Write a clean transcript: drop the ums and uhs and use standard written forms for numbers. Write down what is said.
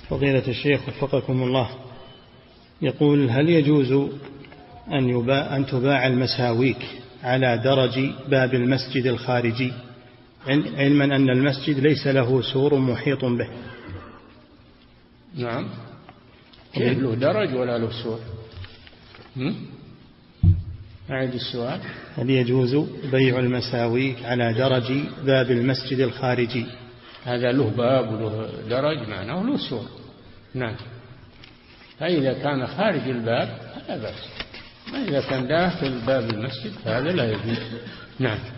فضيلة الشيخ وفقكم الله، يقول: هل يجوز أن تباع المساويك على درج باب المسجد الخارجي، علما أن المسجد ليس له سور محيط به؟ نعم، كيف له درج ولا له سور؟ أعيد السؤال. هل يجوز بيع المساويك على درج باب المسجد الخارجي؟ هذا له باب وله درج معناه له سور. نعم، فإذا كان خارج الباب فلا بأس، ما إذا كان داخل باب المسجد فهذا لا يجوز. نعم.